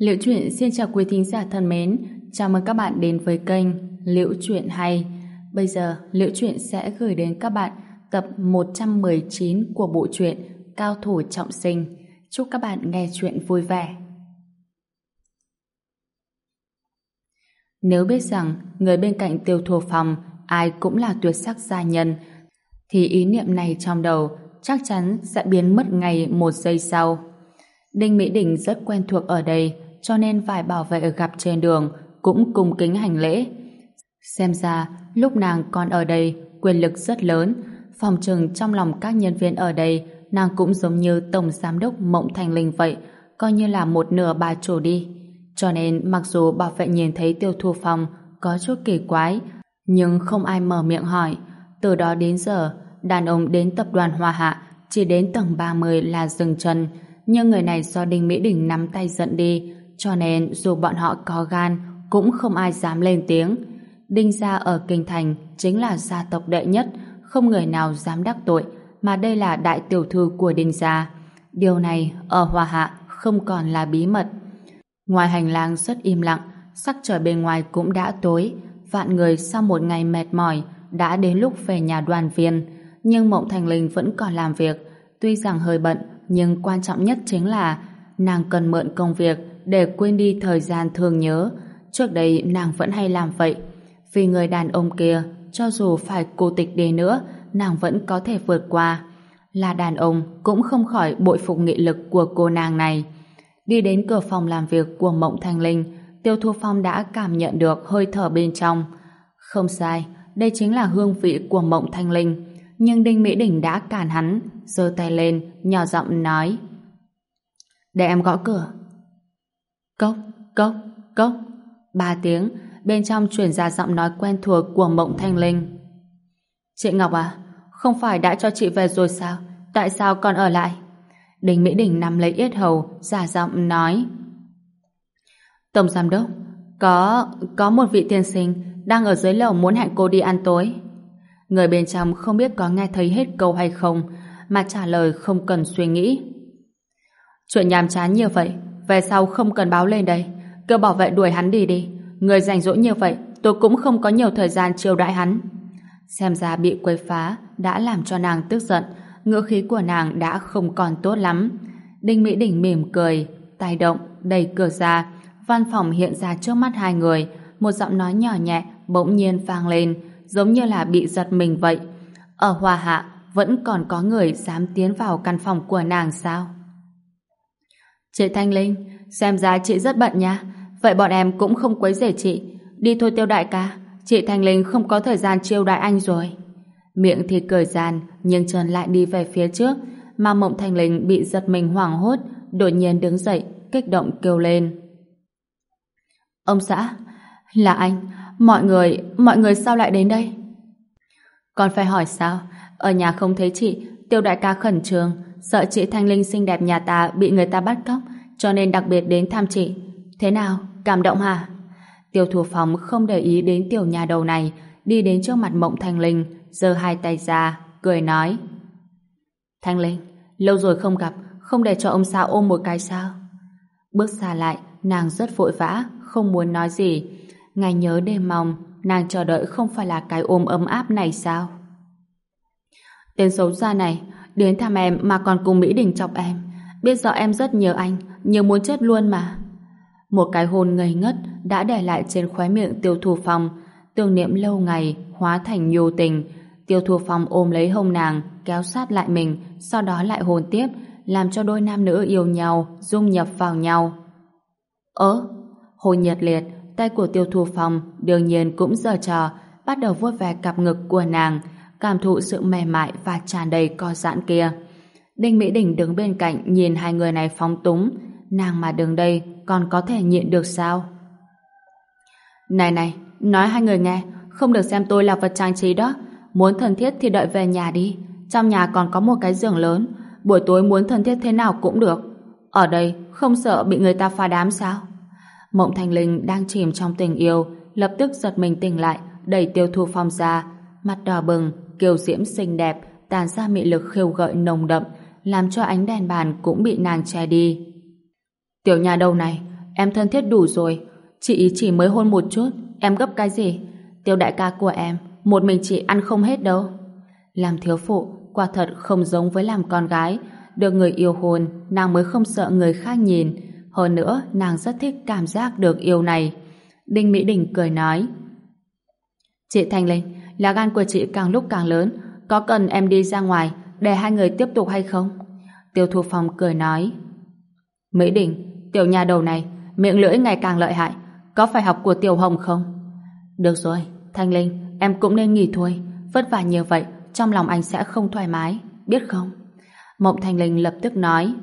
Liễu Chuyện xin chào quý thính giả thân mến, chào mừng các bạn đến với kênh Liễu Chuyện Hay. Bây giờ, Liễu Chuyện sẽ gửi đến các bạn tập 119 của bộ truyện Cao Thủ Trọng Sinh. Chúc các bạn nghe chuyện vui vẻ. Nếu biết rằng người bên cạnh Tiêu Thù Phong ai cũng là tuyệt sắc gia nhân, thì ý niệm này trong đầu chắc chắn sẽ biến mất ngay một giây sau. Đinh Mỹ Đình rất quen thuộc ở đây, cho nên vài bảo vệ gặp trên đường cũng cung kính hành lễ. Xem ra lúc nàng còn ở đây quyền lực rất lớn, phòng chừng trong lòng các nhân viên ở đây nàng cũng giống như tổng giám đốc Mộng Thanh Linh vậy, coi như là một nửa bà chủ đi. Cho nên mặc dù bảo vệ nhìn thấy Tiêu Thu Phong có chút kỳ quái, nhưng không ai mở miệng hỏi. Từ đó đến giờ, đàn ông đến tập đoàn Hoa Hạ chỉ đến tầng 30 là dừng chân, nhưng người này do Đinh Mỹ Đình nắm tay dẫn đi, cho nên dù bọn họ có gan cũng không ai dám lên tiếng. Đinh gia ở Kinh Thành chính là gia tộc đệ nhất, không người nào dám đắc tội, mà đây là đại tiểu thư của Đinh gia. Điều này ở Hoa Hạ không còn là bí mật. Ngoài hành lang rất im lặng, sắc trời bên ngoài cũng đã tối, vạn người sau một ngày mệt mỏi đã đến lúc về nhà đoàn viên, nhưng Mộng Thanh Linh vẫn còn làm việc. Tuy rằng hơi bận, nhưng quan trọng nhất chính là nàng cần mượn công việc để quên đi thời gian thương nhớ. Trước đây nàng vẫn hay làm vậy. Vì người đàn ông kia, cho dù phải cô tịch đi nữa, nàng vẫn có thể vượt qua. Là đàn ông cũng không khỏi bội phục nghị lực của cô nàng này. Đi đến cửa phòng làm việc của Mộng Thanh Linh, Tiêu Thu Phong đã cảm nhận được hơi thở bên trong. Không sai, đây chính là hương vị của Mộng Thanh Linh. Nhưng Đinh Mỹ Đình đã cản hắn, giơ tay lên, nhỏ giọng nói: "Để em gõ cửa." Cốc, cốc, cốc. 3 tiếng, bên trong truyền ra giọng nói quen thuộc của Mộng Thanh Linh. "Chị Ngọc à, không phải đã cho chị về rồi sao? Tại sao còn ở lại?" Đinh Mỹ Đình nắm lấy yết hầu, giả giọng nói: "Tổng giám đốc, có một vị tiên sinh đang ở dưới lầu muốn hẹn cô đi ăn tối." Người bên trong không biết có nghe thấy hết câu hay không, mà trả lời không cần suy nghĩ: "Chuyện nhàm chán như vậy, về sau không cần báo lên đây, kêu bảo vệ đuổi hắn đi đi. Người rảnh rỗi như vậy, tôi cũng không có nhiều thời gian chiêu đãi hắn." Xem ra bị quấy phá đã làm cho nàng tức giận, ngữ khí của nàng đã không còn tốt lắm. Đinh Mỹ Đình mỉm cười, tay động, đẩy cửa ra, văn phòng hiện ra trước mắt hai người, một giọng nói nhỏ nhẹ bỗng nhiên vang lên, giống như là bị giật mình vậy. Ở Hoa Hạ vẫn còn có người dám tiến vào căn phòng của nàng sao? "Chị Thanh Linh, xem ra chị rất bận nha. Vậy bọn em cũng không quấy rầy chị. Đi thôi Tiêu đại ca, chị Thanh Linh không có thời gian chiêu đãi anh rồi." Miệng thì cười gian, nhưng chân lại đi về phía trước, mà Mộng Thanh Linh bị giật mình hoảng hốt, đột nhiên đứng dậy, kích động kêu lên: "Ông xã, là anh, mọi người sao lại đến đây?" "Còn phải hỏi sao? Ở nhà không thấy chị, Tiêu đại ca khẩn trương, sợ chị Thanh Linh xinh đẹp nhà ta bị người ta bắt cóc, cho nên đặc biệt đến thăm chị. Thế nào, cảm động hả?" Tiêu Thu Phong không để ý đến tiểu nhà đầu này, đi đến trước mặt Mộng Thanh Linh, giơ hai tay ra, cười nói: "Thanh Linh, lâu rồi không gặp, không để cho ông xã ôm một cái sao?" Bước xa lại, nàng rất vội vã, không muốn nói gì. Ngày nhớ đêm mong, nàng chờ đợi không phải là cái ôm ấm áp này sao? "Tên xấu xa này, đến thăm em mà còn cùng Mỹ Đình chọc em. Biết rõ em rất nhớ anh, nhớ muốn chết luôn mà." Một cái hôn ngây ngất đã để lại trên khóe miệng Tiêu Thu Phong, tưởng niệm lâu ngày hóa thành nhu tình. Tiêu Thu Phong ôm lấy hông nàng, kéo sát lại mình, sau đó lại hôn tiếp, làm cho đôi nam nữ yêu nhau dung nhập vào nhau. Hôn nhiệt liệt, tay của Tiêu Thu Phong đương nhiên cũng giở trò, bắt đầu vuốt ve cặp ngực của nàng, cảm thụ sự mềm mại và tràn đầy co giãn kia. Đinh Mỹ Đình đứng bên cạnh nhìn hai người này phóng túng, nàng mà đứng đây còn có thể nhịn được sao? Này, nói hai người nghe, không được xem tôi là vật trang trí đó. Muốn thân thiết thì đợi về nhà đi. Trong nhà còn có một cái giường lớn, buổi tối muốn thân thiết thế nào cũng được. Ở đây không sợ bị người ta phá đám sao?" Mộng Thanh Linh đang chìm trong tình yêu, lập tức giật mình tỉnh lại, đẩy Tiêu Thu Phong ra, mặt đỏ bừng, kiều diễm xinh đẹp, tàn ra mị lực khiêu gợi nồng đậm, làm cho ánh đèn bàn cũng bị nàng che đi. "Tiểu nhà đầu này, em thân thiết đủ rồi. Chị chỉ mới hôn một chút, em gấp cái gì? Tiêu đại ca của em, một mình chị ăn không hết đâu. Làm thiếu phụ, quả thật không giống với làm con gái. Được người yêu hôn, nàng mới không sợ người khác nhìn. Hơn nữa, nàng rất thích cảm giác được yêu này. Đinh Mỹ Đình cười nói: Chị Thanh Linh, lá gan của chị càng lúc càng lớn, có cần em đi ra ngoài để hai người tiếp tục hay không? Tiêu Thu Phong cười nói: Mỹ Đình, tiểu nhà đầu này, miệng lưỡi ngày càng lợi hại, có phải học của Tiểu Hồng không? Được rồi, Thanh Linh, em cũng nên nghỉ thôi, vất vả nhiều vậy, trong lòng anh sẽ không thoải mái, biết không? Mộng Thanh Linh lập tức nói: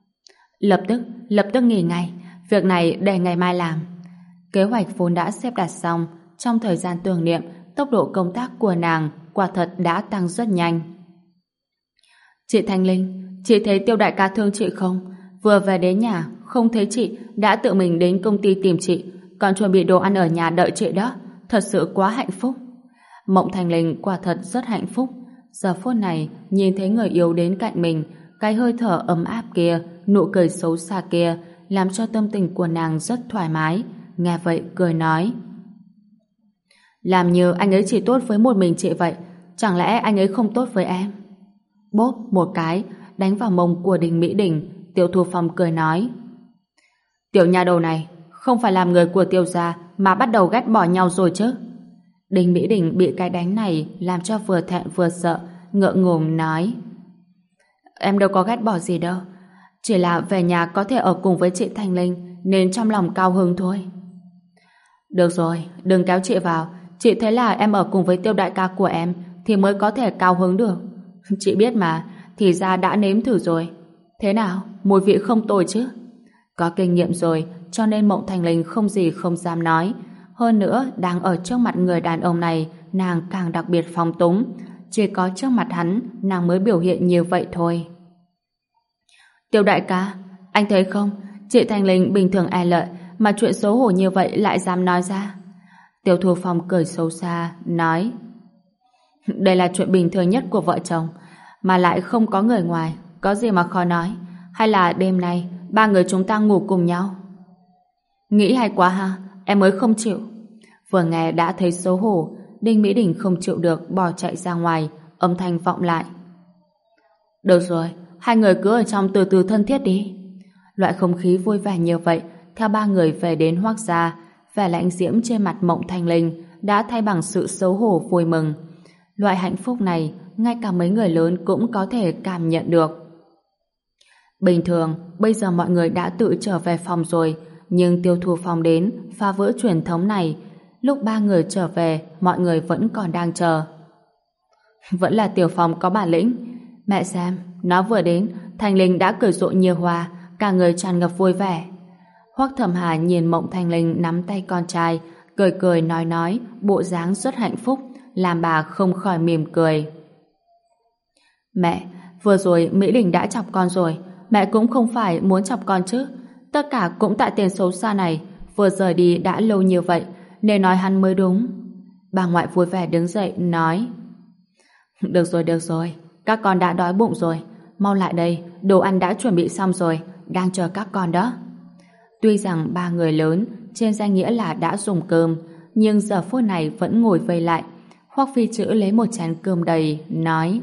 lập tức nghỉ ngay, việc này để ngày mai làm. Kế hoạch vốn đã xếp đặt xong, trong thời gian tưởng niệm, tốc độ công tác của nàng quả thật đã tăng rất nhanh. Chị Thanh Linh, chị thấy Tiêu đại ca thương chị không? Vừa về đến nhà, không thấy chị, đã tự mình đến công ty tìm chị, còn chuẩn bị đồ ăn ở nhà đợi chị đó, thật sự quá hạnh phúc. Mộng Thanh Linh quả thật rất hạnh phúc. Giờ phút này, nhìn thấy người yêu đến cạnh mình, cái hơi thở ấm áp kia, nụ cười xấu xa kia, làm cho tâm tình của nàng rất thoải mái. Nghe vậy cười nói: Làm như anh ấy chỉ tốt với một mình chị vậy, chẳng lẽ anh ấy không tốt với em? Bốp một cái đánh vào mông của Đinh Mỹ Đình. Tiêu Thu Phong cười nói: Tiểu nhà đầu này không phải làm người của Tiêu gia mà bắt đầu ghét bỏ nhau rồi chứ? Đinh Mỹ Đình bị cái đánh này làm cho vừa thẹn vừa sợ, ngượng ngùng nói: Em đâu có ghét bỏ gì đâu, chỉ là về nhà có thể ở cùng với chị Thanh Linh nên trong lòng cao hứng thôi. Được rồi, đừng kéo chị vào. Chị thấy là em ở cùng với Tiêu đại ca của em thì mới có thể cao hứng được. Chị biết mà, thì ra đã nếm thử rồi. Thế nào, mùi vị không tồi chứ? Có kinh nghiệm rồi, cho nên Mộng Thanh Linh không gì không dám nói. Hơn nữa, đang ở trước mặt người đàn ông này, nàng càng đặc biệt phóng túng. Chỉ có trước mặt hắn, nàng mới biểu hiện như vậy thôi. Tiêu đại ca, anh thấy không? Chị Thanh Linh bình thường e lệ, mà chuyện xấu hổ như vậy lại dám nói ra. Tiêu Thu Phong cười xấu xa, nói: Đây là chuyện bình thường nhất của vợ chồng, mà lại không có người ngoài, có gì mà khó nói. Hay là đêm nay ba người chúng ta ngủ cùng nhau? Nghĩ hay quá ha, em mới không chịu. Vừa nghe đã thấy xấu hổ, Đinh Mỹ Đình không chịu được bỏ chạy ra ngoài, âm thanh vọng lại: Được rồi, hai người cứ ở trong từ từ thân thiết đi. Loại không khí vui vẻ như vậy, theo ba người về đến Hoác gia, vẻ lạnh diễm trên mặt Mộng Thanh Linh đã thay bằng sự xấu hổ vui mừng. Loại hạnh phúc này, ngay cả mấy người lớn cũng có thể cảm nhận được. Bình thường, bây giờ mọi người đã tự trở về phòng rồi, nhưng Tiêu Thu Phong đến phá vỡ truyền thống này. Lúc ba người trở về, mọi người vẫn còn đang chờ. Vẫn là Tiểu Phong có bản lĩnh. Mẹ xem, nó vừa đến, Thanh Linh đã cười rộ nhiều hoa, cả người tràn ngập vui vẻ. Hoắc Thẩm Hà nhìn Mộng Thanh Linh nắm tay con trai, cười cười nói, bộ dáng rất hạnh phúc, làm bà không khỏi mỉm cười. Mẹ, vừa rồi Mỹ Đình đã chọc con rồi, mẹ cũng không phải muốn chọc con chứ. Tất cả cũng tại tên xấu xa này, vừa rời đi đã lâu như vậy, nên nói hắn mới đúng. Bà ngoại vui vẻ đứng dậy, nói: Được rồi, các con đã đói bụng rồi, mau lại đây, đồ ăn đã chuẩn bị xong rồi, đang chờ các con đó. Tuy rằng ba người lớn trên danh nghĩa là đã dùng cơm, nhưng giờ phút này vẫn ngồi vây lại. Hoắc Phi Chữ lấy một chén cơm đầy, nói: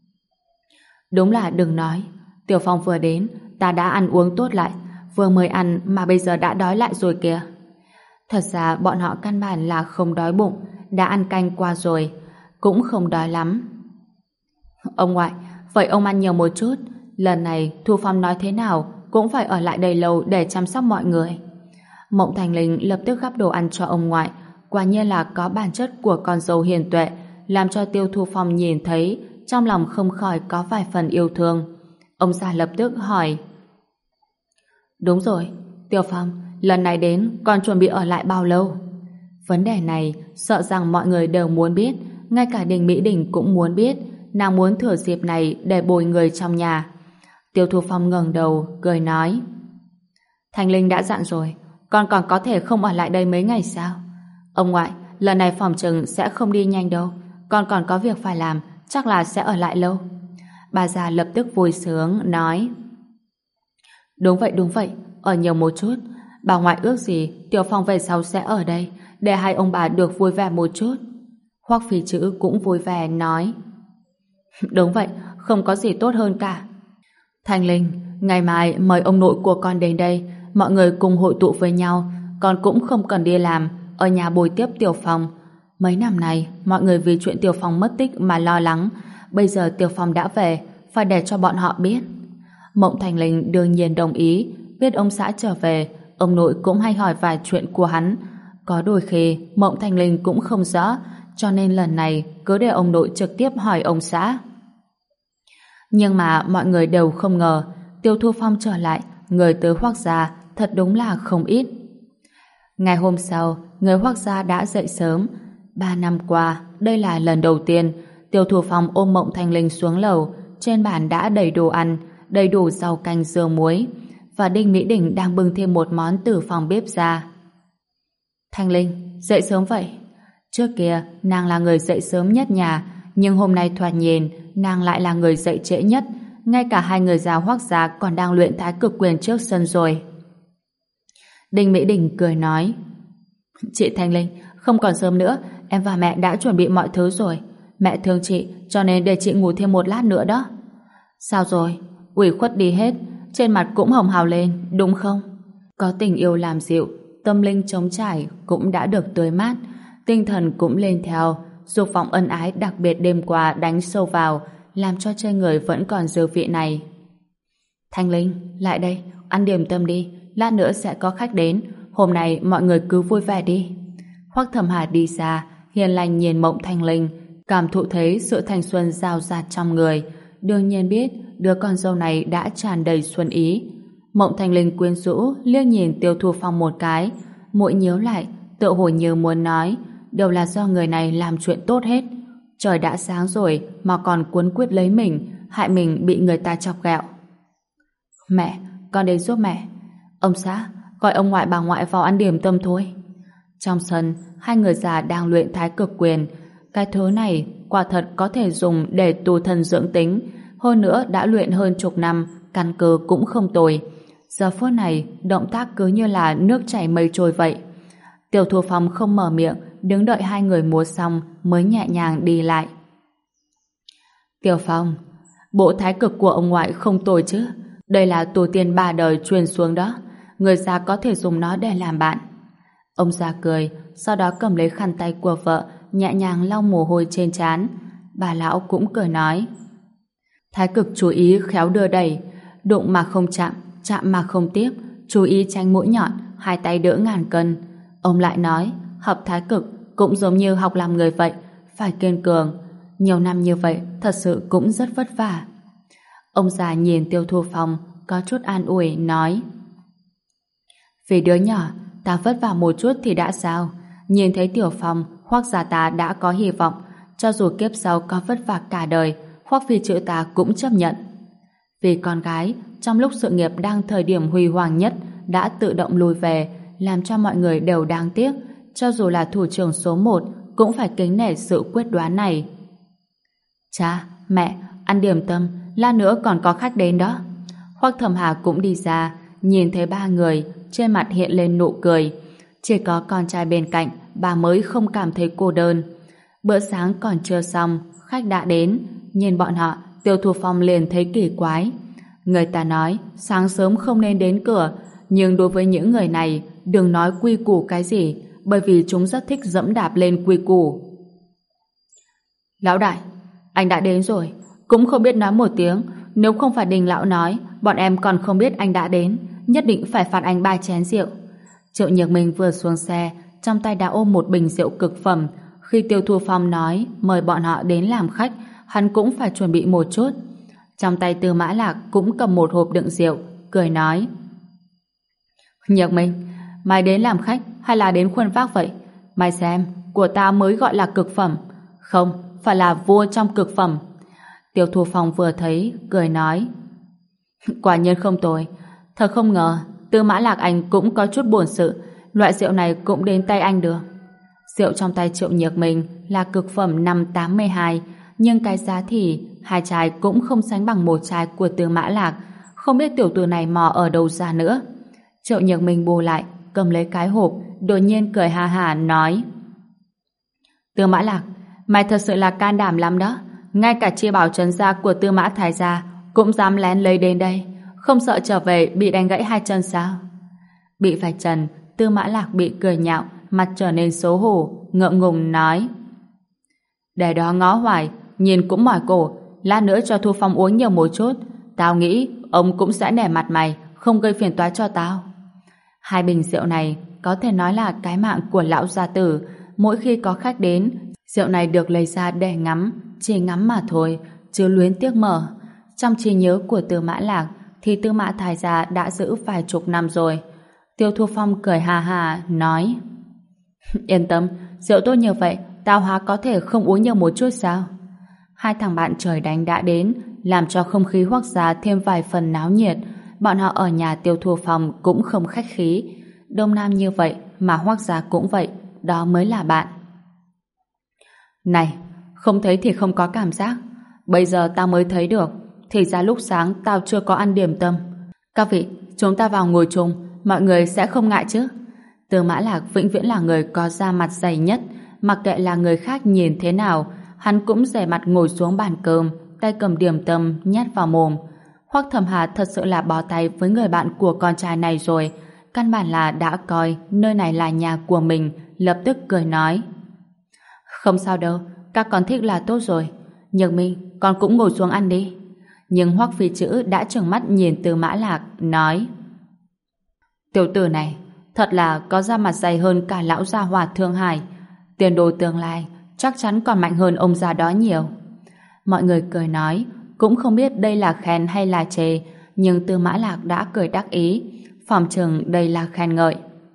Đúng là đừng nói, Tiểu Phong vừa đến, ta đã ăn uống tốt lại, vừa mới ăn mà bây giờ đã đói lại rồi kìa. Thật ra bọn họ căn bản là không đói bụng, đã ăn canh qua rồi, cũng không đói lắm. Ông ngoại, vậy ông ăn nhiều một chút, lần này Thu Phong nói thế nào cũng phải ở lại đây lâu để chăm sóc mọi người. Mộng Thành Linh lập tức gắp đồ ăn cho ông ngoại, quả nhiên là có bản chất của con dâu hiền tuệ, làm cho Tiêu Thu Phong nhìn thấy, trong lòng không khỏi có vài phần yêu thương. Ông già lập tức hỏi: Đúng rồi, Tiêu Phong, lần này đến con chuẩn bị ở lại bao lâu? Vấn đề này sợ rằng mọi người đều muốn biết, ngay cả Đình Mỹ Đình cũng muốn biết, nàng muốn thừa dịp này để bồi người trong nhà. Tiêu Thu Phong ngẩng đầu, cười nói: Thành Linh đã dặn rồi, con còn có thể không ở lại đây mấy ngày sao? Ông ngoại, lần này phòng chừng sẽ không đi nhanh đâu, con còn có việc phải làm, chắc là sẽ ở lại lâu. Bà già lập tức vui sướng, nói: Đúng vậy, ở nhiều một chút, Bà ngoại ước gì Tiểu Phong về sau sẽ ở đây để hai ông bà được vui vẻ một chút. Hoắc Phi Chữ cũng vui vẻ nói. Đúng vậy, không có gì tốt hơn cả. Thanh Linh, ngày mai mời ông nội của con đến đây, mọi người cùng hội tụ với nhau, con cũng không cần đi làm, ở nhà bồi tiếp Tiểu Phong. Mấy năm nay, mọi người vì chuyện Tiểu Phong mất tích mà lo lắng, bây giờ Tiểu Phong đã về, phải để cho bọn họ biết. Mộng Thanh Linh đương nhiên đồng ý, biết ông xã trở về, ông nội cũng hay hỏi vài chuyện của hắn. Có đôi khi, Mộng Thanh Linh cũng không rõ, cho nên lần này cứ để ông nội trực tiếp hỏi ông xã. Nhưng mà mọi người đều không ngờ Tiêu Thu Phong trở lại, người tới Hoắc gia thật đúng là không ít. Ngày hôm sau, người Hoắc gia đã dậy sớm. 3 năm qua, đây là lần đầu tiên Tiêu Thu Phong ôm Mộng Thanh Linh xuống lầu. Trên bàn đã đầy đồ ăn, đầy đủ rau canh dưa muối, và Đinh Mỹ Đình đang bưng thêm một món từ phòng bếp ra. Thanh Linh, dậy sớm vậy? Trước kia, nàng là người dậy sớm nhất nhà, nhưng hôm nay thoạt nhìn, nàng lại là người dậy trễ nhất. Ngay cả hai người già Hoắc gia còn đang luyện thái cực quyền trước sân rồi. Đinh Mỹ Đình cười nói. Chị Thanh Linh, không còn sớm nữa, em và mẹ đã chuẩn bị mọi thứ rồi. Mẹ thương chị, cho nên để chị ngủ thêm một lát nữa đó. Sao rồi? Ủy khuất đi hết, trên mặt cũng hồng hào lên, đúng không? Có tình yêu làm dịu, tâm linh trống trải cũng đã được tươi mát, tinh thần cũng lên theo, dục vọng ân ái đặc biệt đêm qua đánh sâu vào, làm cho trên người vẫn còn dư vị này. Thanh Linh, lại đây, ăn điểm tâm đi, lát nữa sẽ có khách đến, hôm nay mọi người cứ vui vẻ đi. Hoắc Thẩm Hà đi xa, hiền lành nhìn Mộng Thanh Linh, cảm thụ thấy sự thanh xuân rào rạt trong người, đương nhiên biết đứa con dâu này đã tràn đầy xuân ý. Mộng Thanh Linh quyến rũ liếc nhìn Tiêu Thu Phong một cái, mũi nhíu lại, tựa hồ như muốn nói, đều là do người này làm chuyện tốt hết. Trời đã sáng rồi mà còn cuốn quyết lấy mình, hại mình bị người ta chọc ghẹo. Mẹ, con đến giúp mẹ. Ông xã, gọi ông ngoại bà ngoại vào ăn điểm tâm thôi. Trong sân, hai người già đang luyện thái cực quyền. Cái thứ này quả thật có thể dùng để tu thân dưỡng tính, hơn nữa đã luyện hơn chục năm, căn cơ cũng không tồi. Giờ phút này, động tác cứ như là nước chảy mây trôi vậy. Tiêu Thu Phong không mở miệng, đứng đợi hai người múa xong mới nhẹ nhàng đi lại. Tiêu Phong, bộ thái cực của ông ngoại không tồi chứ? Đây là tổ tiên 3 đời truyền xuống đó, người già có thể dùng nó để làm bạn. Ông già cười, sau đó cầm lấy khăn tay của vợ, nhẹ nhàng lau mồ hôi trên trán. Bà lão cũng cười nói, thái cực chú ý khéo đưa đẩy, đụng mà không chạm, chạm mà không tiếp, chú ý tránh mũi nhọn, hai tay đỡ ngàn cân. Ông lại nói, học thái cực cũng giống như học làm người vậy, phải kiên cường. Nhiều năm như vậy, thật sự cũng rất vất vả. Ông già nhìn Tiêu Thu Phong, có chút an ủi, nói, vì đứa nhỏ, ta vất vả một chút thì đã sao? Nhìn thấy Tiểu Phong, Hoắc gia ta đã có hy vọng, cho dù kiếp sau có vất vả cả đời, Hoắc Phi Chữ ta cũng chấp nhận. Vì con gái, trong lúc sự nghiệp đang thời điểm huy hoàng nhất, đã tự động lùi về, làm cho mọi người đều đáng tiếc, cho dù là thủ trưởng số 1 cũng phải kính nể sự quyết đoán này. Cha, mẹ, ăn điểm tâm, lát nữa còn có khách đến đó. Hoắc Thẩm Hà cũng đi ra, nhìn thấy ba người, trên mặt hiện lên nụ cười. Chỉ có con trai bên cạnh, bà mới không cảm thấy cô đơn. Bữa sáng còn chưa xong, khách đã đến. Nhìn bọn họ, Tiêu Thu Phong liền thấy kỳ quái. Người ta nói, sáng sớm không nên đến cửa, nhưng đối với những người này, đừng nói quy củ cái gì, bởi vì chúng rất thích dẫm đạp lên quy củ. Lão đại, anh đã đến rồi, cũng không biết nói một tiếng, nếu không phải Đình lão nói, bọn em còn không biết anh đã đến, nhất định phải phạt anh 3 chén rượu. Triệu Nhược Minh vừa xuống xe, trong tay đã ôm một bình rượu cực phẩm. Khi Tiêu Thu Phong nói mời bọn họ đến làm khách, hắn cũng phải chuẩn bị một chút. Trong tay Tư Mã Lạc cũng cầm một hộp đựng rượu, cười nói, Nhược Minh, mày đến làm khách hay là đến khuôn vác vậy? Mày xem, của ta mới gọi là cực phẩm, không, phải là vua trong cực phẩm. Tiêu Thu Phong vừa thấy, cười nói, quả nhiên không tồi, thật không ngờ Tư Mã Lạc anh cũng có chút buồn sự, loại rượu này cũng đến tay anh được. Rượu trong tay Triệu Nhược Minh là cực phẩm năm 82, nhưng cái giá thì 2 chai cũng không sánh bằng 1 chai của Tư Mã Lạc, không biết tiểu tử này mò ở đâu ra nữa. Triệu Nhược Minh bù lại, cầm lấy cái hộp, đột nhiên cười ha hả nói: Tư Mã Lạc, mày thật sự là can đảm lắm đó. Ngay cả chi bảo trấn gia của Tư Mã Thái gia cũng dám lén lấy đến đây, không sợ trở về bị đánh gãy hai chân sao? Bị vạch trần, Tư Mã Lạc bị cười nhạo, mặt trở nên xấu hổ, ngượng ngùng nói: Để đó ngó hoài, nhìn cũng mỏi cổ, lát nữa cho Thu Phong uống nhiều một chút, tao nghĩ ông cũng sẽ nể mặt mày, không gây phiền toái cho tao. Hai bình rượu này có thể nói là cái mạng của lão gia tử. Mỗi khi có khách đến, rượu này được lấy ra để ngắm, chỉ ngắm mà thôi, chứ luyến tiếc mở. Trong trí nhớ của Tư Mã Lạc thì Tư Mã Thái gia đã giữ vài chục năm rồi. Tiêu Thu Phong cười hà hà nói: Yên tâm, rượu tốt như vậy, tao há có thể không uống nhiều một chút sao? Hai thằng bạn trời đánh đã đến, làm cho không khí Hoắc gia thêm vài phần náo nhiệt. Bọn họ ở nhà Tiêu Thu Phong cũng không khách khí. Đông Nam như vậy mà Hoắc gia cũng vậy, đó mới là bạn. Này, không thấy thì không có cảm giác. Bây giờ tao mới thấy được, thì ra lúc sáng tao chưa có ăn điểm tâm. Các vị, chúng ta vào ngồi chung, mọi người sẽ không ngại chứ? Tư Mã Lạc vĩnh viễn là người có da mặt dày nhất, mặc kệ là người khác nhìn thế nào, hắn cũng dè mặt ngồi xuống bàn cơm, tay cầm điểm tâm nhét vào mồm. Hoắc Thẩm Hà thật sự là bó tay với người bạn của con trai này rồi, căn bản là đã coi nơi này là nhà của mình, lập tức cười nói: Không sao đâu, các con thích là tốt rồi. Nhược Minh, con cũng ngồi xuống ăn đi. Nhưng Hoắc Phi Chữ đã trừng mắt nhìn Tư Mã Lạc, nói: Tiểu tử này thật là có da mặt dày hơn cả lão gia hỏa Thương Hải, tiền đồ tương lai chắc chắn còn mạnh hơn ông già đó nhiều. Mọi người cười nói, cũng không biết đây là khen hay là chê, nhưng Tư Mã Lạc đã cười đắc ý, phỏng chừng đây là khen ngợi.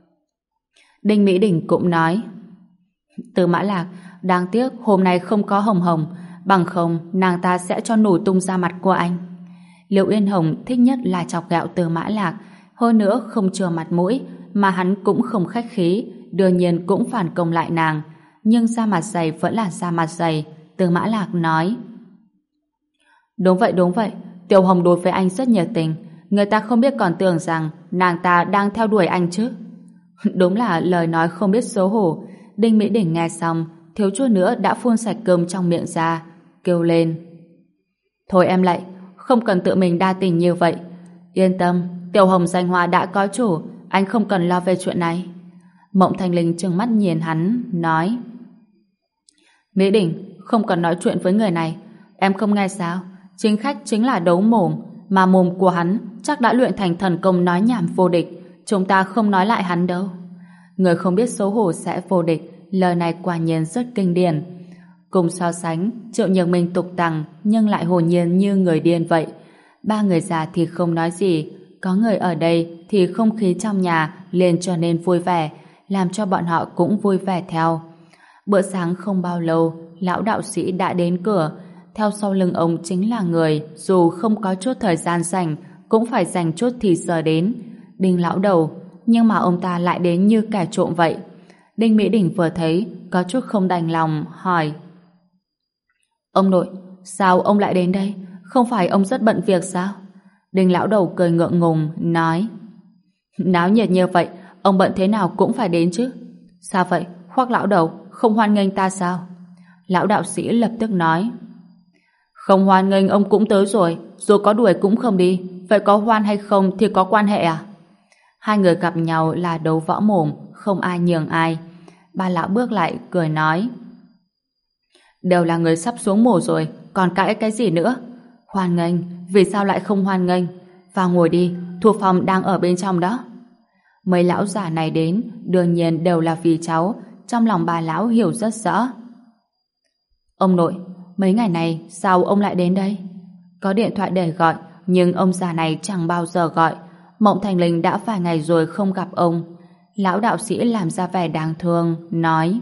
Đinh Mỹ Đình cũng nói: Tư Mã Lạc, đáng tiếc hôm nay không có Hồng Hồng, bằng không nàng ta sẽ cho nổ tung ra mặt của anh. Liệu Yên Hồng thích nhất là chọc ghẹo Tư Mã Lạc, hơn nữa không chừa mặt mũi, mà hắn cũng không khách khí, đương nhiên cũng phản công lại nàng. Nhưng da mặt dày vẫn là da mặt dày. Tư Mã Lạc nói: Đúng vậy, Tiểu Hồng đối với anh rất nhiệt tình, người ta không biết còn tưởng rằng nàng ta đang theo đuổi anh chứ. Đúng là lời nói không biết xấu hổ. Đinh Mỹ Đình nghe xong, thiếu chút nữa đã phun sạch cơm trong miệng ra, kêu lên: Thôi em lại, không cần tự mình đa tình như vậy. Yên tâm, Tiểu Hồng danh hoa đã có chủ, anh không cần lo về chuyện này. Mộng Thanh Linh trừng mắt nhìn hắn, nói: Mỹ Đình, không cần nói chuyện với người này. Em không nghe sao? Chính khách chính là đấu mồm, mà mồm của hắn chắc đã luyện thành thần công nói nhảm vô địch. Chúng ta không nói lại hắn đâu. Người không biết xấu hổ sẽ vô địch. Lời này quả nhiên rất kinh điển. Cùng so sánh, Triệu Nhược Minh tục tằng nhưng lại hồn nhiên như người điên vậy. Ba người già thì không nói gì, có người ở đây thì không khí trong nhà liền trở nên vui vẻ, làm cho bọn họ cũng vui vẻ theo. Bữa sáng không bao lâu, lão đạo sĩ đã đến cửa. Theo sau lưng ông chính là người dù không có chút thời gian rảnh cũng phải dành chút thì giờ đến, Đinh lão đầu. Nhưng mà ông ta lại đến như kẻ trộm vậy. Đinh Mỹ Đình vừa thấy có chút không đành lòng, hỏi: Ông nội, sao ông lại đến đây? Không phải ông rất bận việc sao? Đinh lão đầu cười ngượng ngùng, nói: Náo nhiệt như vậy, ông bận thế nào cũng phải đến chứ. Sao vậy, Hoắc lão đầu, không hoan nghênh ta sao? Lão đạo sĩ lập tức nói: Không hoan nghênh ông cũng tới rồi, dù có đuổi cũng không đi, vậy có hoan hay không thì có quan hệ à? Hai người gặp nhau là đấu võ mồm, không ai nhường ai. Ba lão bước lại, cười nói: Đều là người sắp xuống mổ rồi, còn cãi cái gì nữa? Hoan nghênh, vì sao lại không hoan nghênh? Vào ngồi đi, Thu Phong đang ở bên trong đó. Mấy lão già này đến, đương nhiên đều là vì cháu, trong lòng bà lão hiểu rất rõ. Ông nội, mấy ngày này sao ông lại đến đây? Có điện thoại để gọi, nhưng ông già này chẳng bao giờ gọi. Mộng Thành Linh đã vài ngày rồi không gặp ông. Lão đạo sĩ làm ra vẻ đáng thương, nói: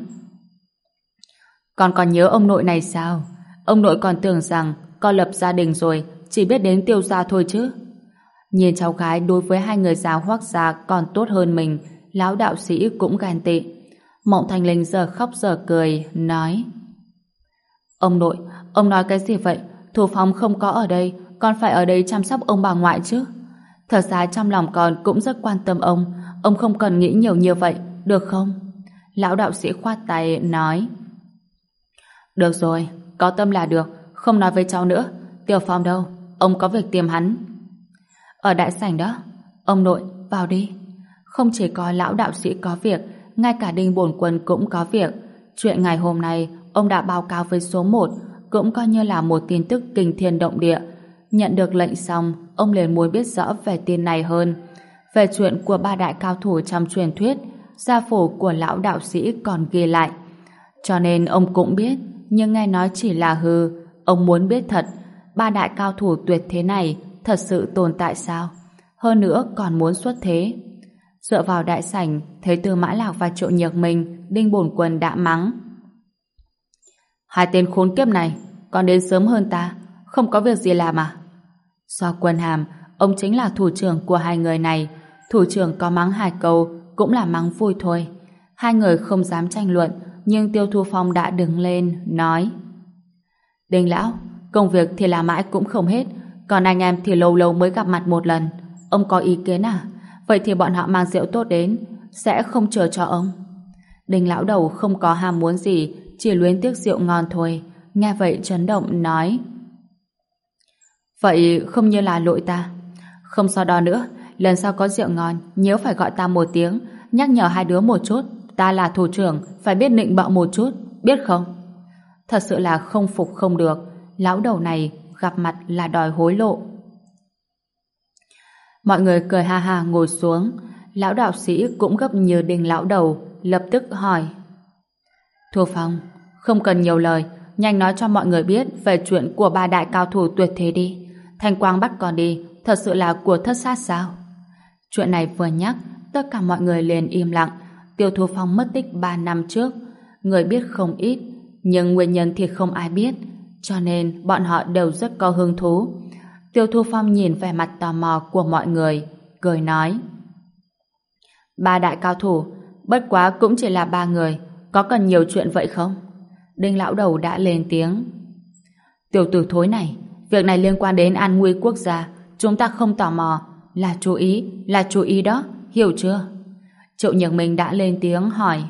Con còn nhớ ông nội này sao? Ông nội còn tưởng rằng con lập gia đình rồi, chỉ biết đến Tiêu gia thôi chứ. Nhìn cháu gái đối với hai người già Hoắc gia còn tốt hơn mình, lão đạo sĩ cũng ghen tị. Mộng Thành Linh giờ khóc giờ cười, nói: Ông nội, ông nói cái gì vậy? Thu Phong không có ở đây, con phải ở đây chăm sóc ông bà ngoại chứ. Thật ra trong lòng con cũng rất quan tâm ông không cần nghĩ nhiều như vậy, được không? Lão đạo sĩ khoát tay nói. Được rồi, có tâm là được, không nói với cháu nữa. Tiểu Phong đâu? Ông có việc tìm hắn. Ở đại sảnh đó. Ông nội, vào đi. Không chỉ có lão đạo sĩ có việc, ngay cả Đinh Bổn Quân cũng có việc. Chuyện ngày hôm nay, ông đã báo cáo với số 1, cũng coi như là một tin tức kinh thiên động địa. Nhận được lệnh xong, ông liền muốn biết rõ về tin này hơn. Về chuyện của ba đại cao thủ trong truyền thuyết, gia phổ của lão đạo sĩ còn ghi lại. Cho nên ông cũng biết, nhưng nghe nói chỉ là hư. Ông muốn biết thật, ba đại cao thủ tuyệt thế này thật sự tồn tại sao? Hơn nữa còn muốn xuất thế. Dựa vào đại sảnh, thấy Tư Mã Lạc và Triệu Nhược Minh, Đinh Bổn Quân đã mắng. Hai tên khốn kiếp này, còn đến sớm hơn ta, không có việc gì làm à? Do Quân Hàm, ông chính là thủ trưởng của hai người này. Thủ trưởng có mắng hai câu, cũng là mắng vui thôi. Hai người không dám tranh luận, nhưng Tiêu Thu Phong đã đứng lên, nói. Đinh lão, công việc thì làm mãi cũng không hết, còn anh em thì lâu lâu mới gặp mặt một lần. Ông có ý kiến à? Vậy thì bọn họ mang rượu tốt đến, sẽ không chờ cho ông. Đinh lão đầu không có ham muốn gì, chỉ luyến tiếc rượu ngon thôi. Nghe vậy chấn động nói. Vậy không như là lỗi ta. Không so đo nữa, lần sau có rượu ngon, nhớ phải gọi ta một tiếng, nhắc nhở hai đứa một chút. Ta là thủ trưởng, phải biết nịnh bợ một chút, biết không? Thật sự là không phục không được. Lão đầu này gặp mặt là đòi hối lộ. Mọi người cười ha ha ngồi xuống. Lão đạo sĩ cũng gấp như Đinh lão đầu, lập tức hỏi. Thu Phong, không cần nhiều lời, nhanh nói cho mọi người biết về chuyện của ba đại cao thủ tuyệt thế đi. Thanh Quang bắt con đi, thật sự là của thất sát sao? Chuyện này vừa nhắc, tất cả mọi người liền im lặng. Tiêu Thu Phong mất tích 3 năm trước, người biết không ít, nhưng nguyên nhân thì không ai biết, cho nên bọn họ đều rất có hứng thú. Tiêu Thu Phong nhìn vẻ mặt tò mò của mọi người, cười nói. Ba đại cao thủ, bất quá cũng chỉ là 3 người, có cần nhiều chuyện vậy không? Đinh lão đầu đã lên tiếng. Tiểu tử thối này, việc này liên quan đến an nguy quốc gia, chúng ta không tò mò, là chú ý đó, hiểu chưa? Triệu Nhược Minh đã lên tiếng hỏi.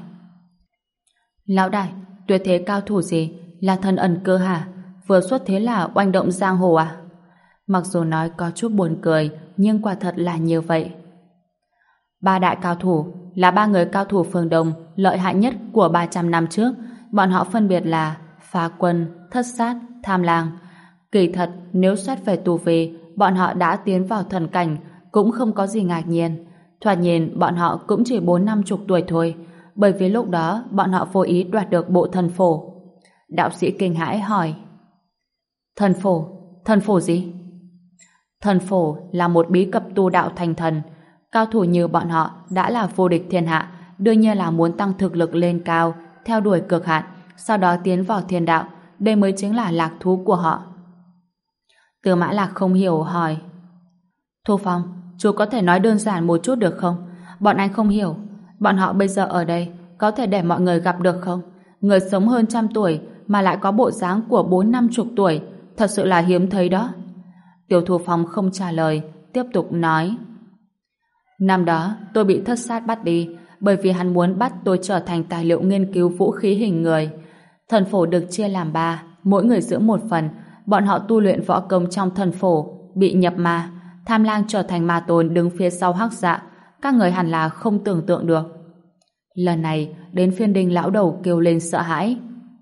Lão đại, tuyệt thế cao thủ gì? Là thần ẩn cơ hả? Vừa xuất thế là oanh động giang hồ à? Mặc dù nói có chút buồn cười, nhưng quả thật là như vậy. Ba đại cao thủ là 3 người cao thủ phương Đông lợi hại nhất của 300 năm trước. Bọn họ phân biệt là Phá Quân, Thất Sát, Tham Lang. Kỳ thật, nếu xét về tu vi, bọn họ đã tiến vào thần cảnh, cũng không có gì ngạc nhiên. Thoạt nhìn bọn họ cũng chỉ 40-50 tuổi thôi, bởi vì lúc đó bọn họ vô ý đoạt được bộ thần phổ. Đạo sĩ kinh hãi hỏi. Thần phổ? Thần phổ gì? Thần phổ là một bí cấp tu đạo thành thần. Cao thủ như bọn họ đã là vô địch thiên hạ, đương nhiên là muốn tăng thực lực lên cao, theo đuổi cực hạn, sau đó tiến vào thiên đạo. Đây mới chính là lạc thú của họ. Tư Mã Lạc không hiểu hỏi. Thu Phong, chú có thể nói đơn giản một chút được không? Bọn anh không hiểu. Bọn họ bây giờ ở đây, có thể để mọi người gặp được không? Người sống hơn 100 tuổi mà lại có bộ dáng của 40-50 tuổi, thật sự là hiếm thấy đó. Tiêu Thu Phong không trả lời, tiếp tục nói. Năm đó, tôi bị Thất Sát bắt đi, bởi vì hắn muốn bắt tôi trở thành tài liệu nghiên cứu vũ khí hình người. Thần phổ được chia làm 3, mỗi người giữ một phần. Bọn họ tu luyện võ công trong thần phổ, bị nhập ma. Tham Lang trở thành ma tôn đứng phía sau Hắc Dạ. Các người hẳn là không tưởng tượng được. Lần này, đến phiên Đinh lão đầu kêu lên sợ hãi.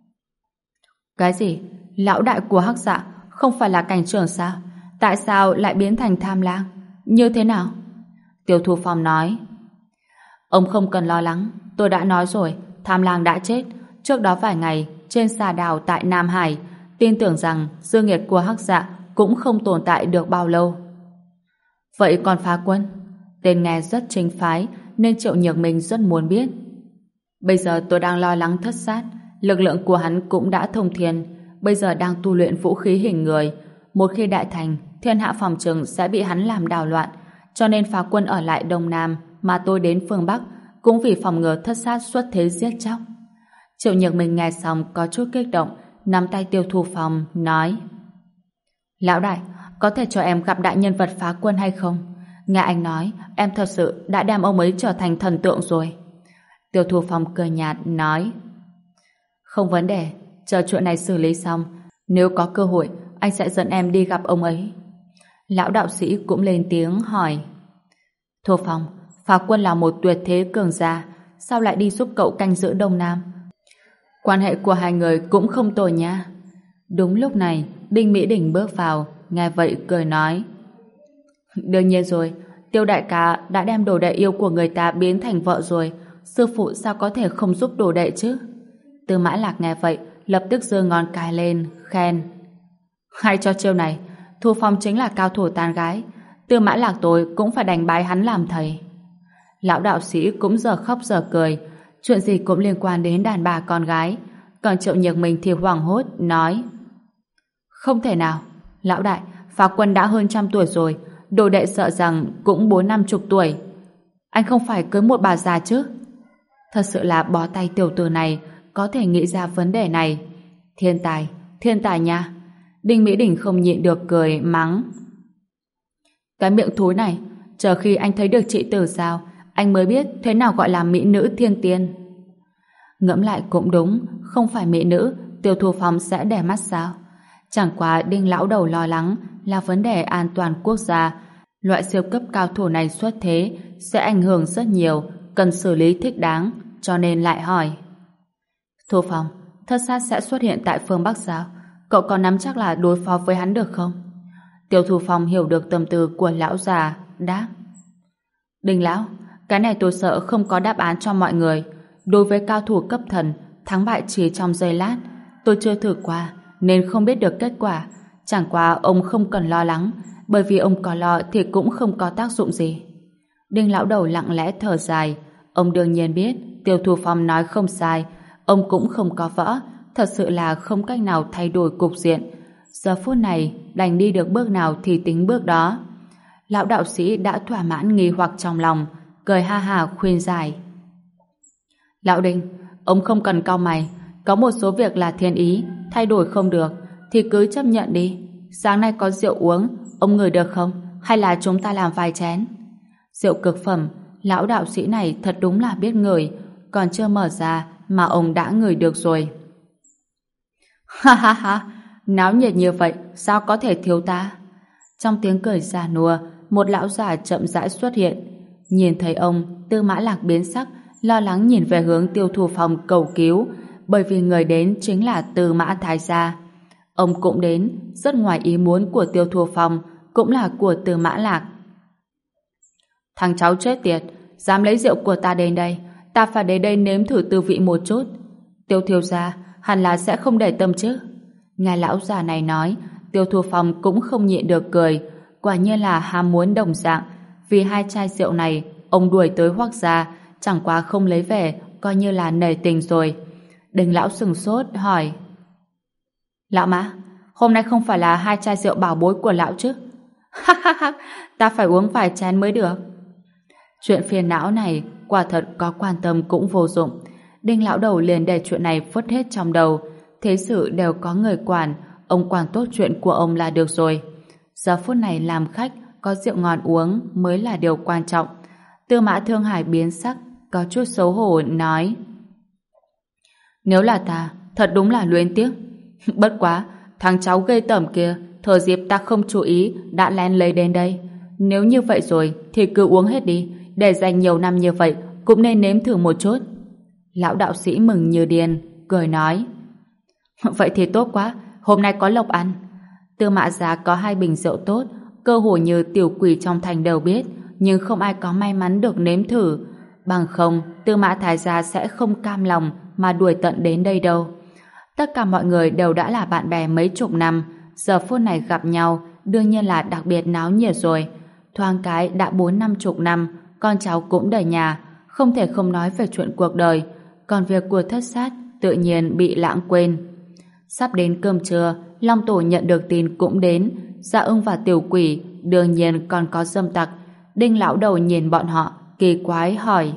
Cái gì? Lão đại của Hắc Dạ không phải là cảnh trưởng sao? Tại sao lại biến thành Tham Lang? Như thế nào? Tiêu Thu Phong nói. Ông không cần lo lắng, tôi đã nói rồi, Tham Lang đã chết. Trước đó vài ngày, trên xà đảo tại Nam Hải, tin tưởng rằng dương nghiệt của Hắc Dạ cũng không tồn tại được bao lâu. Vậy còn Phá Quân? Tên nghe rất chính phái, nên Triệu Nhược Minh rất muốn biết. Bây giờ tôi đang lo lắng Thất Sát, lực lượng của hắn cũng đã thông thiên, bây giờ đang tu luyện vũ khí hình người. Một khi đại thành, thiên hạ phòng trừng sẽ bị hắn làm đảo loạn, cho nên Phá Quân ở lại Đông Nam, mà tôi đến phương Bắc cũng vì phòng ngừa Thất Sát xuất thế giết chóc. Triệu Nhược Minh nghe xong có chút kích động, nắm tay Tiêu Thu Phong nói. Lão đại, có thể cho em gặp đại nhân vật Phá Quân hay không? Nghe anh nói, em thật sự đã đem ông ấy trở thành thần tượng rồi. Tiêu Thu Phong cười nhạt nói: Không vấn đề, chờ chuyện này xử lý xong, nếu có cơ hội, anh sẽ dẫn em đi gặp ông ấy. Lão đạo sĩ cũng lên tiếng hỏi: Thu Phong, Phá Quân là một tuyệt thế cường giả, sao lại đi giúp cậu canh giữ Đông Nam? Quan hệ của hai người cũng không tồi nha. Đúng lúc này, Đinh Mỹ Đình bước vào, nghe vậy cười nói: Đương nhiên rồi, Tiêu đại ca đã đem đồ đệ yêu của người ta biến thành vợ rồi, sư phụ sao có thể không giúp đồ đệ chứ? Tư Mã Lạc nghe vậy, lập tức giơ ngón cái lên, khen: Hay cho chiêu này, Thu Phong chính là cao thủ tán gái, Tư Mã Lạc tôi cũng phải đánh bái hắn làm thầy. Lão đạo sĩ cũng giờ khóc giờ cười, chuyện gì cũng liên quan đến đàn bà con gái, còn Triệu Nhược Minh thì hoảng hốt nói: Không thể nào, lão đại, Phá Quân đã hơn 100 tuổi rồi, đồ đệ sợ rằng cũng 40-50 tuổi. Anh không phải cưới một bà già chứ? Thật sự là bó tay tiểu tử này có thể nghĩ ra vấn đề này. Thiên tài nha. Đinh Mỹ Đình không nhịn được cười mắng: Cái miệng thối này, chờ khi anh thấy được chị Tử sao, anh mới biết thế nào gọi là mỹ nữ thiên tiên. Ngẫm lại cũng đúng, không phải mỹ nữ, Tiêu Thu Phong sẽ để mắt sao? Chẳng qua Đinh lão đầu lo lắng là vấn đề an toàn quốc gia. Loại siêu cấp cao thủ này xuất thế sẽ ảnh hưởng rất nhiều, cần xử lý thích đáng, cho nên lại hỏi: Thu Phong, thất sát sẽ xuất hiện tại phương Bắc sao? Cậu có nắm chắc là đối phó với hắn được không? Tiêu Thu Phong hiểu được tâm tư của lão già, đáp: Đinh lão, cái này tôi sợ không có đáp án cho mọi người. Đối với cao thủ cấp thần, thắng bại chỉ trong giây lát. Tôi chưa thử qua, nên không biết được kết quả. Chẳng qua ông không cần lo lắng, bởi vì ông có lo thì cũng không có tác dụng gì. Đinh lão đầu lặng lẽ thở dài. Ông đương nhiên biết Tiêu Thu Phong nói không sai. Ông cũng không có võ, thật sự là không cách nào thay đổi cục diện. Giờ phút này đành đi được bước nào thì tính bước đó. Lão đạo sĩ đã thỏa mãn nghi hoặc trong lòng, cười ha ha khuyên giải: Lão Đinh, ông không cần cau mày, có một số việc là thiên ý, thay đổi không được thì cứ chấp nhận đi. Sáng nay có rượu uống, ông ngửi được không? Hay là chúng ta làm vài chén? Rượu cực phẩm, lão đạo sĩ này thật đúng là biết ngửi, còn chưa mở ra mà ông đã ngửi được rồi. Ha ha ha, náo nhiệt như vậy sao có thể thiếu ta? Trong tiếng cười già nua, một lão già chậm rãi xuất hiện. Nhìn thấy ông, Tư Mã Lạc biến sắc, lo lắng nhìn về hướng Tiêu Thu Phong cầu cứu, bởi vì người đến chính là Tư Mã Thái gia. Ông cũng đến, rất ngoài ý muốn của Tiêu Thu Phong, cũng là của Tư Mã Lạc. Thằng cháu chết tiệt, dám lấy rượu của ta đến đây, ta phải đến đây nếm thử tư vị một chút. Tiêu thiếu gia hẳn là sẽ không để tâm chứ? Nghe lão già này nói, Tiêu Thu Phong cũng không nhịn được cười, quả nhiên là ham muốn đồng dạng. Vì 2 chai rượu này, ông đuổi tới Hoắc gia, chẳng qua không lấy về, coi như là nể tình rồi. Đinh lão sừng sốt hỏi: Lão Mã, hôm nay không phải là 2 chai rượu bảo bối của lão chứ? Ha ha ha, ta phải uống vài chén mới được. Chuyện phiền não này quả thật có quan tâm cũng vô dụng. Đinh lão đầu liền để chuyện này phớt hết trong đầu. Thế sự đều có người quản, ông quản tốt chuyện của ông là được rồi. Giờ phút này làm khách, có rượu ngon uống mới là điều quan trọng. Tư Mã Thương Hải biến sắc, có chút xấu hổ nói: Nếu là ta, thật đúng là luyến tiếc. Bất quá, thằng cháu gây tởm kia, thừa dịp ta không chú ý, đã lén lấy đến đây. Nếu như vậy rồi, thì cứ uống hết đi, để dành nhiều năm như vậy, cũng nên nếm thử một chút. Lão đạo sĩ mừng như điên, cười nói: Vậy thì tốt quá, hôm nay có lộc ăn. Tư Mã gia có 2 bình rượu tốt, cơ hội như tiểu quỷ trong thành đều biết, nhưng không ai có may mắn được nếm thử. Bằng không, Tư Mã Thái gia sẽ không cam lòng mà đuổi tận đến đây đâu. Tất cả mọi người đều đã là bạn bè mấy chục năm, giờ phút này gặp nhau, đương nhiên là đặc biệt náo nhiệt rồi. Thoáng cái đã 40-50 năm, con cháu cũng đầy nhà, không thể không nói về chuyện cuộc đời, còn việc của thất sát tự nhiên bị lãng quên. Sắp đến cơm trưa, Long Tổ nhận được tin cũng đến. Dạ Ưng và Tiểu Quỷ, đương nhiên còn có Dâm Tặc. Đinh lão đầu nhìn bọn họ, kỳ quái hỏi: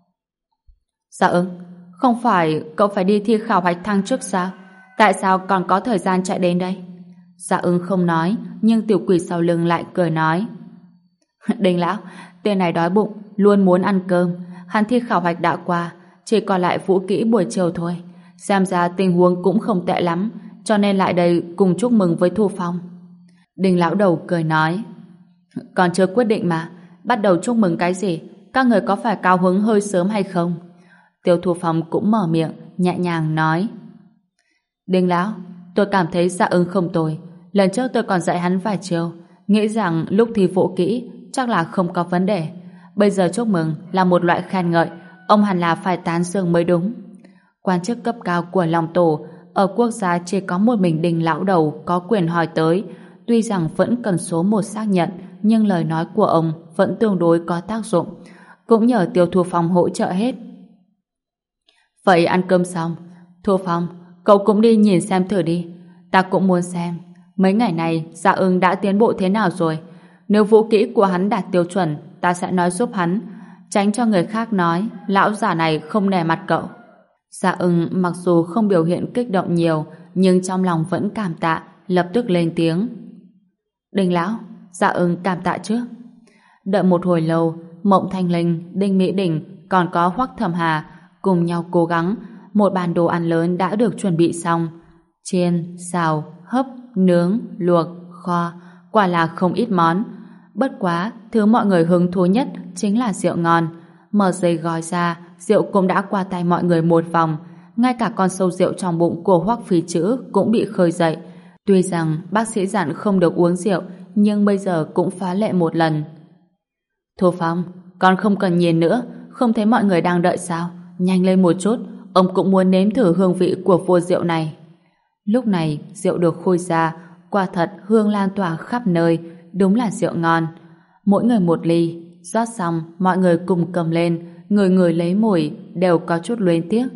Dạ Ưng, không phải cậu phải đi thi khảo hạch thăng chức sao? Tại sao còn có thời gian chạy đến đây? Dạ Ưng không nói, nhưng Tiểu Quỷ sau lưng lại cười nói: Đinh lão, tên này đói bụng, luôn muốn ăn cơm. Hắn thi khảo hạch đã qua, chỉ còn lại vũ kỹ buổi chiều thôi. Xem ra tình huống cũng không tệ lắm, cho nên lại đây cùng chúc mừng với Thu Phong. Đinh lão đầu cười nói, còn chưa quyết định mà, bắt đầu chúc mừng cái gì? Các người có phải cao hứng hơi sớm hay không? Tiêu Thu Phong cũng mở miệng, nhẹ nhàng nói, Đinh lão, tôi cảm thấy Dạ Ưng không tồi. Lần trước tôi còn dạy hắn vài chiều, nghĩ rằng lúc thi vũ kỹ chắc là không có vấn đề. Bây giờ chúc mừng là một loại khen ngợi, ông hẳn là phải tán dương mới đúng. Quan chức cấp cao của Long Tổ ở quốc gia chỉ có một mình Đinh lão đầu có quyền hỏi tới. Tuy rằng vẫn cần số một xác nhận, nhưng lời nói của ông vẫn tương đối có tác dụng. Cũng nhờ Tiêu Thu Phong hỗ trợ hết. Vậy ăn cơm xong, Thu Phong, cậu cũng đi nhìn xem thử đi. Ta cũng muốn xem mấy ngày này Dạ Ưng đã tiến bộ thế nào rồi. Nếu vũ kỹ của hắn đạt tiêu chuẩn, ta sẽ nói giúp hắn, tránh cho người khác nói lão già này không nể mặt cậu. Dạ Ưng mặc dù không biểu hiện kích động nhiều, nhưng trong lòng vẫn cảm tạ, lập tức lên tiếng. Đinh lão, Dạ Ưng cảm tạ trước. Đợi một hồi lâu, Mộng Thanh Linh, Đinh Mỹ Đình còn có Hoắc Thẩm Hà cùng nhau cố gắng. Một bàn đồ ăn lớn đã được chuẩn bị xong. Chiên, xào, hấp, nướng, luộc, kho, quả là không ít món. Bất quá, thứ mọi người hứng thú nhất chính là rượu ngon. Mở dây gói ra, rượu cũng đã qua tay mọi người một vòng. Ngay cả con sâu rượu trong bụng của Hoắc Phí Chữ cũng bị khơi dậy. Tuy rằng bác sĩ dặn không được uống rượu, nhưng bây giờ cũng phá lệ một lần. Thu Phong, con không cần nhìn nữa, không thấy mọi người đang đợi sao? Nhanh lên một chút, ông cũng muốn nếm thử hương vị của vua rượu này. Lúc này, rượu được khui ra, quả thật hương lan tỏa khắp nơi, đúng là rượu ngon. Mỗi người một ly, rót xong, mọi người cùng cầm lên, người người lấy mùi, đều có chút luyến tiếc.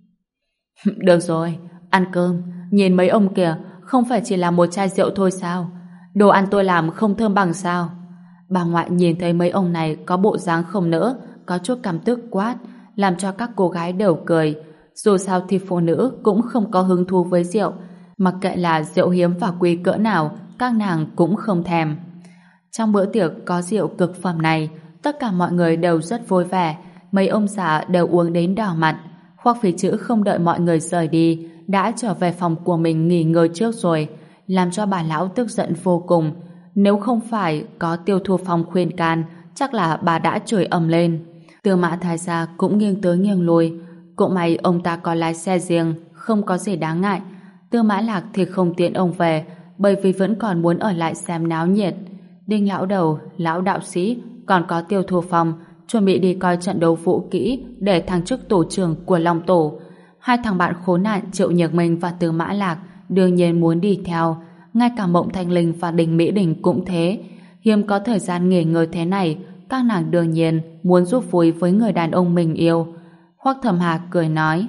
Được rồi, ăn cơm, nhìn mấy ông kìa, không phải chỉ là một chai rượu thôi sao? Đồ ăn tôi làm không thơm bằng sao? Bà ngoại nhìn thấy mấy ông này có bộ dáng không nỡ, có chút căm tức quát, làm cho các cô gái đều cười. Dù sao thì phụ nữ cũng không có hứng thú với rượu, mặc kệ là rượu hiếm và quý cỡ nào, các nàng cũng không thèm. Trong bữa tiệc có rượu cực phẩm này, tất cả mọi người đều rất vui vẻ, mấy ông già đều uống đến đỏ mặt. Hoắc Phí Chữ không đợi mọi người rời đi, đã trở về phòng của mình nghỉ ngơi trước rồi, làm cho bà lão tức giận vô cùng. Nếu không phải có Tiêu Thu Phong khuyên can, chắc là bà đã chửi ầm lên. Tư Mã Thái Gia cũng nghiêng tới nghiêng lui. Cũng may ông ta có lái xe riêng, không có gì đáng ngại. Tư Mã Lạc thì không tiện ông về, bởi vì vẫn còn muốn ở lại xem náo nhiệt. Đinh lão đầu, lão đạo sĩ, còn có Tiêu Thu Phong chuẩn bị đi coi trận đấu vũ kỹ để thăng chức tổ trưởng của Long Tổ. Hai thằng bạn khốn nạn Triệu Nhược Minh và Tư Mã Lạc đương nhiên muốn đi theo. Ngay cả Mộng Thanh Linh và Đinh Mỹ Đình cũng thế. Hiếm có thời gian nghỉ ngơi thế này, các nàng đương nhiên muốn giúp vui với người đàn ông mình yêu. Hoắc Thẩm Hà cười nói,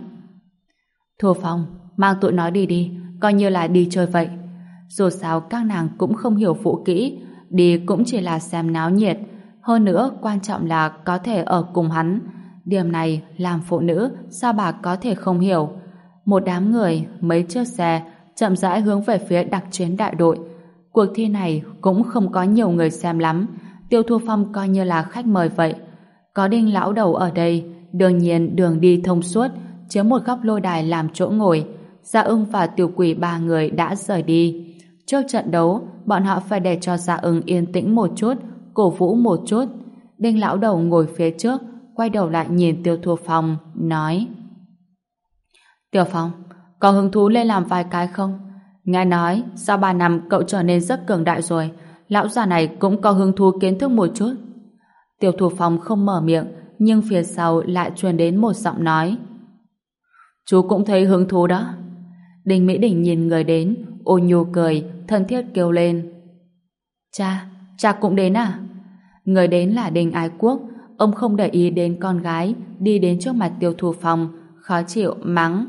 Thu Phong, mang tụi nó đi đi, coi như là đi chơi vậy. Dù sao các nàng cũng không hiểu vũ kỹ, đi cũng chỉ là xem náo nhiệt. Hơn nữa, quan trọng là có thể ở cùng hắn. Điểm này, làm phụ nữ, sao bà có thể không hiểu? Một đám người, mấy chiếc xe, chậm rãi hướng về phía đặc chiến đại đội. Cuộc thi này cũng không có nhiều người xem lắm. Tiêu Thu Phong coi như là khách mời vậy. Có Đinh lão đầu ở đây, đương nhiên đường đi thông suốt, chiếm một góc lôi đài làm chỗ ngồi. Dạ Ưng và Tiểu Quỷ ba người đã rời đi. Trước trận đấu, bọn họ phải để cho Dạ Ưng yên tĩnh một chút, cổ vũ một chút. Đinh lão đầu ngồi phía trước, quay đầu lại nhìn Tiêu Thu Phong, nói, Tiêu Phong, có hứng thú lên làm vài cái không? Nghe nói, sau 3 năm cậu trở nên rất cường đại rồi, lão già này cũng có hứng thú kiến thức một chút. Tiêu Thu Phong không mở miệng, nhưng phía sau lại truyền đến một giọng nói, chú cũng thấy hứng thú đó. Đinh Mỹ Đình nhìn người đến, ôn nhu cười, thân thiết kêu lên, cha cũng đến à? Người đến là Đinh Ái Quốc. Ông không để ý đến con gái, đi đến trước mặt Tiêu Thu Phong, khó chịu mắng,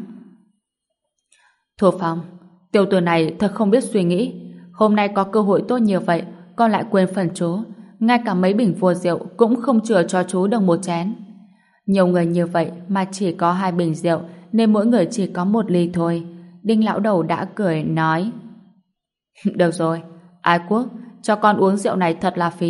Thu Phong, tiểu tử này thật không biết suy nghĩ. Hôm nay có cơ hội tốt như vậy, con lại quên phần chú. Ngay cả mấy bình vua rượu cũng không chừa cho chú được một chén. Nhiều người như vậy mà chỉ có 2 bình rượu, nên mỗi người chỉ có 1 ly thôi. Đinh lão đầu đã cười nói, được rồi, Ái Quốc, cho con uống rượu này thật là phí.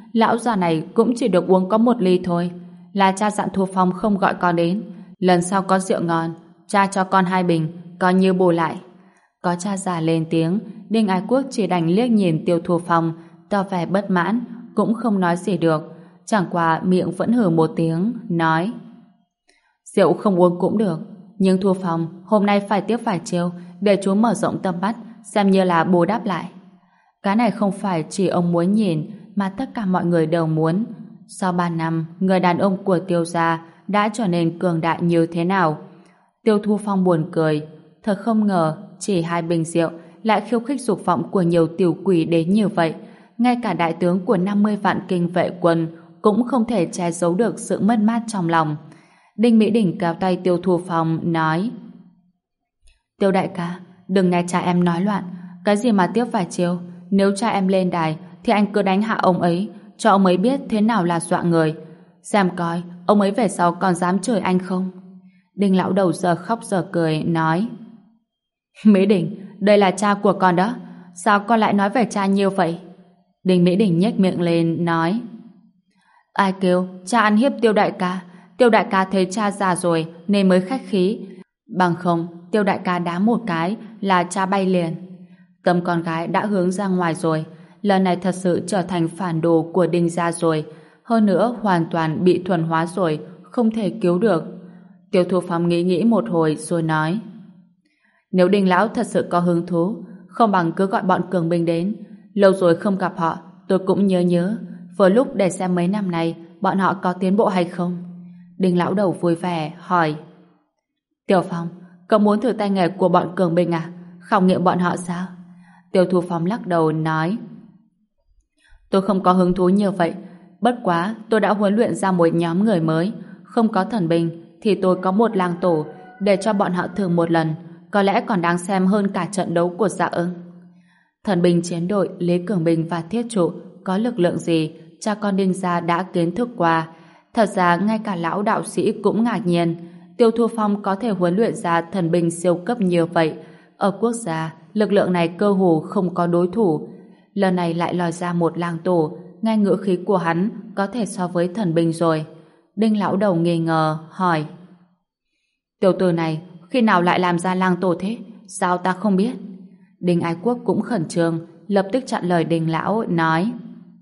Lão già này cũng chỉ được uống có một ly thôi. Là cha dặn Thu Phong không gọi con đến. Lần sau có rượu ngon, cha cho con 2 bình, coi như bù lại. Có cha già lên tiếng, Đinh Ái Quốc chỉ đành liếc nhìn Tiêu Thu Phong, tỏ vẻ bất mãn, cũng không nói gì được. Chẳng qua miệng vẫn hừ một tiếng, nói: rượu không uống cũng được, nhưng Thu Phong hôm nay phải tiếp vài chiêu để chú mở rộng tầm mắt, xem như là bù đắp lại. Cái này không phải chỉ ông muốn nhìn, mà tất cả mọi người đều muốn. Sau 3 năm, người đàn ông của Tiêu gia đã trở nên cường đại như thế nào? Tiêu Thu Phong buồn cười, thật không ngờ chỉ 2 bình rượu lại khiêu khích dục vọng của nhiều tiểu quỷ đến như vậy. Ngay cả đại tướng của 50 vạn kinh vệ quân cũng không thể che giấu được sự mất mát trong lòng. Đinh Mỹ Đình kéo tay Tiêu Thu Phong nói: Tiêu đại ca, đừng nghe cha em nói loạn. Cái gì mà tiếp vài chiêu? Nếu cha em lên đài thì anh cứ đánh hạ ông ấy, cho ông ấy biết thế nào là dọa người. Xem coi ông ấy về sau còn dám chửi anh không. Đinh lão đầu giờ khóc giờ cười nói: Mỹ Đình, đây là cha của con đó, sao con lại nói về cha nhiều vậy? Đinh Mỹ Đình nhếch miệng lên nói: Ai kêu cha ăn hiếp Tiêu đại ca? Tiêu đại ca thấy cha già rồi nên mới khách khí, bằng không Tiêu đại ca đá một cái là cha bay liền. Tâm con gái đã hướng ra ngoài rồi, lần này thật sự trở thành phản đồ của Đinh gia rồi, hơn nữa hoàn toàn bị thuần hóa rồi, không thể cứu được. Tiêu Thu Phong nghĩ nghĩ một hồi rồi nói: Nếu Đinh lão thật sự có hứng thú, không bằng cứ gọi bọn cường binh đến. Lâu rồi không gặp họ, tôi cũng nhớ, vừa lúc để xem mấy năm nay bọn họ có tiến bộ hay không. Đinh lão đầu vui vẻ hỏi: Tiểu Phong, cậu muốn thử tay nghề của bọn cường binh à? Khảo nghiệm bọn họ sao? Tiêu Thu Phong lắc đầu nói: Tôi không có hứng thú như vậy, bất quá tôi đã huấn luyện ra một nhóm người mới, không có thần binh thì tôi có một lang tổ để cho bọn họ thử một lần, có lẽ còn đáng xem hơn cả trận đấu của Dạ Ưng. Thần binh chiến đội Lý Cường Bình và Thiết Trụ có lực lượng gì, cha con Đinh gia đã kiến thức qua. Thật ra ngay cả lão đạo sĩ cũng ngạc nhiên, Tiêu Thu Phong có thể huấn luyện ra thần binh siêu cấp như vậy. Ở quốc gia, lực lượng này cơ hồ không có đối thủ. Lần này lại lòi ra một lang tổ, nghe ngữ khí của hắn có thể so với thần binh rồi. Đinh lão đầu nghi ngờ hỏi: Tiểu tử này khi nào lại làm ra lang tổ thế? Sao ta không biết? Đinh Ái Quốc cũng khẩn trương, lập tức chặn lời Đinh lão nói: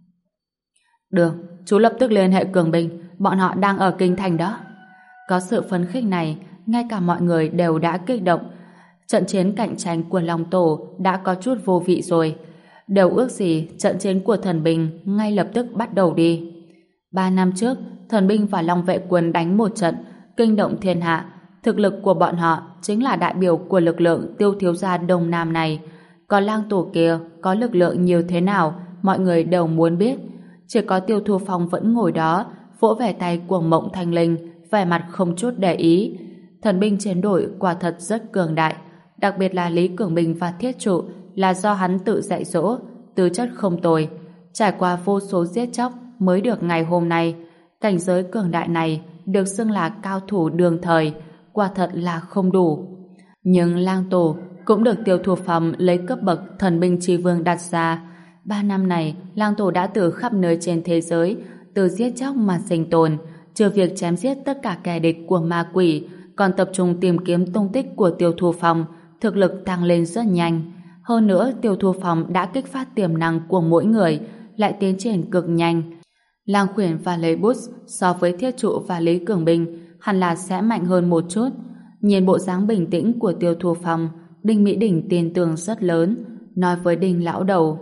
Được, chú lập tức liên hệ cường binh, bọn họ đang ở kinh thành đó. Có sự phấn khích này, ngay cả mọi người đều đã kích động. Trận chiến cạnh tranh của Long Tổ đã có chút vô vị rồi. Đều ước gì trận chiến của thần binh ngay lập tức bắt đầu đi. 3 năm trước, thần binh và Long vệ quân đánh một trận, kinh động thiên hạ. Thực lực của bọn họ chính là đại biểu của lực lượng Tiêu thiếu gia Đông Nam này. Còn lang tổ kia có lực lượng như thế nào, mọi người đều muốn biết. Chỉ có Tiêu Thu Phong vẫn ngồi đó, vỗ về tay của Mộng Thanh Linh, vẻ mặt không chút để ý. Thần binh chiến đội quả thật rất cường đại, đặc biệt là Lý Cường Bình và Thiết Trụ là do hắn tự dạy dỗ, tư chất không tồi, trải qua vô số giết chóc mới được ngày hôm nay. Cảnh giới cường đại này được xưng là cao thủ đương thời, quả thật là không đủ. Nhưng lang tổ cũng được Tiêu Thu Phong lấy cấp bậc thần binh tri vương đặt ra. 3 năm này, lang tổ đã từ khắp nơi trên thế giới, từ giết chóc mà sinh tồn, trừ việc chém giết tất cả kẻ địch của ma quỷ, còn tập trung tìm kiếm tung tích của Tiêu Thu Phong, thực lực tăng lên rất nhanh. Hơn nữa, Tiêu Thu Phong đã kích phát tiềm năng của mỗi người, lại tiến triển cực nhanh. Lang Khuyển và Lấy Bút so với Thiết Trụ và Lý Cường Bình hẳn là sẽ mạnh hơn một chút. Nhìn bộ dáng bình tĩnh của Tiêu Thu Phong, Đinh Mỹ Đình tin tưởng rất lớn, nói với Đinh lão đầu: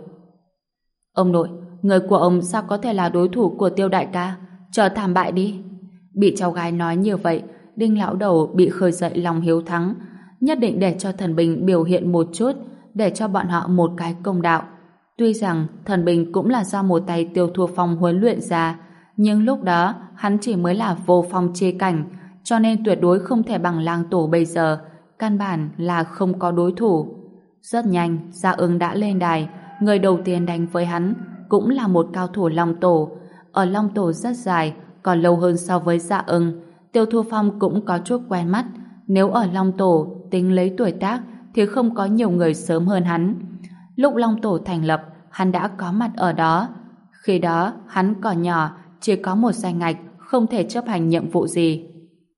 Ông nội, người của ông sao có thể là đối thủ của Tiêu đại ca? Chờ thảm bại đi. Bị cháu gái nói như vậy, Đinh lão đầu bị khơi dậy lòng hiếu thắng, nhất định để cho thần binh biểu hiện một chút, để cho bọn họ một cái công đạo. Tuy rằng thần binh cũng là do một tay Tiêu Thu Phong huấn luyện ra, nhưng lúc đó hắn chỉ mới là vô phong chi cảnh, cho nên tuyệt đối không thể bằng lang tổ bây giờ, căn bản là không có đối thủ. Rất nhanh, Dạ Ưng đã lên đài, người đầu tiên đánh với hắn cũng là một cao thủ Long Tổ. Ở Long Tổ rất dài, còn lâu hơn so với Dạ Ưng. Tiêu Thu Phong cũng có chút quen mắt, nếu ở Long Tổ tính lấy tuổi tác thì không có nhiều người sớm hơn hắn. Lúc Long Tổ thành lập, hắn đã có mặt ở đó. Khi đó, hắn còn nhỏ, chỉ có một danh ngạch, không thể chấp hành nhiệm vụ gì.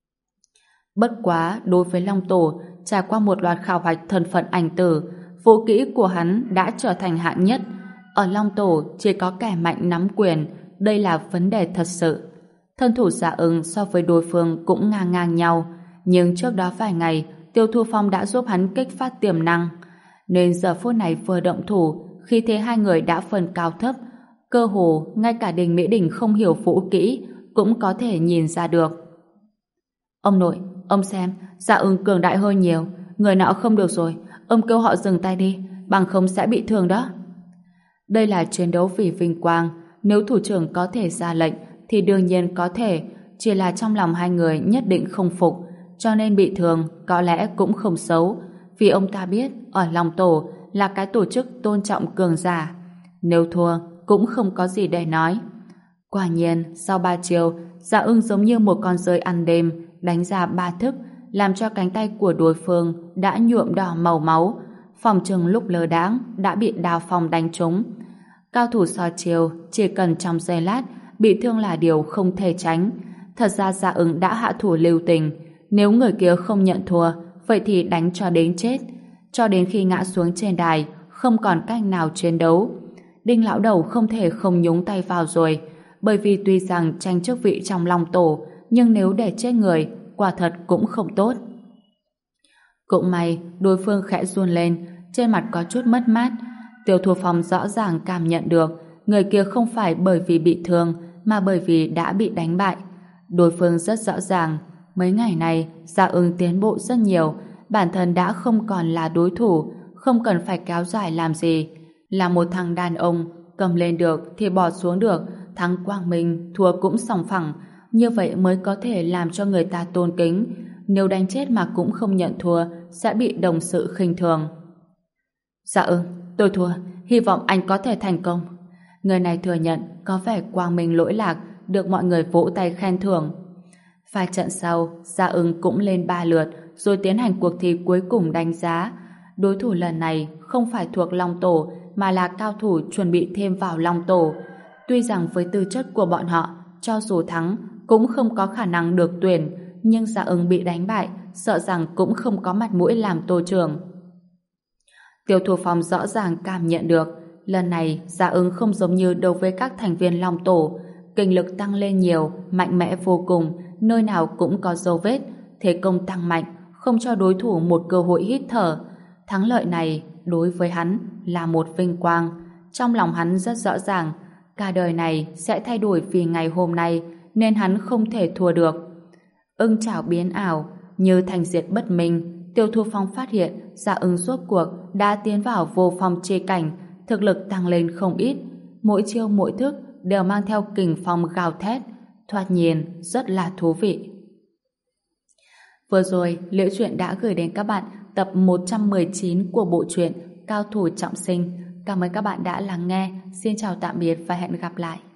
Bất quá, đối với Long Tổ, trải qua một loạt khảo hạch thân phận ảnh tử, vũ kỹ của hắn đã trở thành hạng nhất. Ở Long Tổ chỉ có kẻ mạnh nắm quyền, đây là vấn đề thật sự. Thân thủ Dạ Ưng so với đối phương cũng ngang ngang nhau, nhưng trước đó vài ngày, Tiêu Thu Phong đã giúp hắn kích phát tiềm năng. Nên giờ phút này vừa động thủ, khi thế hai người đã phân cao thấp, cơ hồ ngay cả Đình Mỹ Đình không hiểu vũ kỹ cũng có thể nhìn ra được. Ông nội, ông xem, Dạ Ưng cường đại hơn nhiều, người nọ không được rồi, ông kêu họ dừng tay đi, bằng không sẽ bị thương đó. Đây là chiến đấu vì vinh quang, nếu thủ trưởng có thể ra lệnh thì đương nhiên có thể, chỉ là trong lòng hai người nhất định không phục, cho nên bị thương có lẽ cũng không xấu, vì ông ta biết ở Long Tổ là cái tổ chức tôn trọng cường giả. Nếu thua cũng không có gì để nói. Quả nhiên, sau 3 chiều, Dạ Ưng giống như một con rơi ăn đêm, đánh ra 3 thức, làm cho cánh tay của đối phương đã nhuộm đỏ màu máu, phòng chừng lúc lơ đãng đã bị đao phong đánh trúng. Cao thủ so chiều chỉ cần trong giây lát bị thương là điều không thể tránh. Thật ra Dạ Ưng đã hạ thủ lưu tình, nếu người kia không nhận thua, vậy thì đánh cho đến chết, cho đến khi ngã xuống trên đài, không còn cách nào chiến đấu. Đinh lão đầu không thể không nhúng tay vào rồi, bởi vì tuy rằng tranh chức vị trong Long Tổ, nhưng nếu để chết người, quả thật cũng không tốt. Cũng may, đối phương khẽ run lên, trên mặt có chút mất mát. Tiêu Thu Phong rõ ràng cảm nhận được, người kia không phải bởi vì bị thương, mà bởi vì đã bị đánh bại. Đối phương rất rõ ràng, mấy ngày này, Dạ Ưng tiến bộ rất nhiều, bản thân đã không còn là đối thủ, không cần phải kéo dài làm gì. Là một thằng đàn ông, cầm lên được thì bỏ xuống được, thắng quang minh, thua cũng sòng phẳng, như vậy mới có thể làm cho người ta tôn kính. Nếu đánh chết mà cũng không nhận thua, sẽ bị đồng sự khinh thường. Dạ Ưng, tôi thua, hy vọng anh có thể thành công. Người này thừa nhận có vẻ quang minh lỗi lạc, được mọi người vỗ tay khen thưởng. Vài trận sau, Dạ Ưng cũng lên 3 lượt, rồi tiến hành cuộc thi cuối cùng đánh giá. Đối thủ lần này không phải thuộc Long Tổ, mà là cao thủ chuẩn bị thêm vào Long Tổ. Tuy rằng với tư chất của bọn họ, cho dù thắng, cũng không có khả năng được tuyển, nhưng Dạ Ưng bị đánh bại, sợ rằng cũng không có mặt mũi làm tổ trưởng. Tiêu Thu Phong rõ ràng cảm nhận được, lần này Dạ Ưng không giống như đối với các thành viên Long Tổ, kinh lực tăng lên nhiều, mạnh mẽ vô cùng, nơi nào cũng có dấu vết, thế công tăng mạnh, không cho đối thủ một cơ hội hít thở. Thắng lợi này đối với hắn là một vinh quang. Trong lòng hắn rất rõ ràng, cả đời này sẽ thay đổi vì ngày hôm nay, nên hắn không thể thua được. Ưng chảo biến ảo, như thành diệt bất minh. Tiêu Thu Phong phát hiện Dạ Ưng rốt cuộc đã tiến vào vô phong chi cảnh, thực lực tăng lên không ít, mỗi chiêu mỗi thức đều mang theo kình phong gào thét, thoạt nhìn rất là thú vị. Vừa rồi, Liễu Chuyện đã gửi đến các bạn tập 119 của bộ truyện Cao thủ trọng sinh. Cảm ơn các bạn đã lắng nghe. Xin chào tạm biệt và hẹn gặp lại.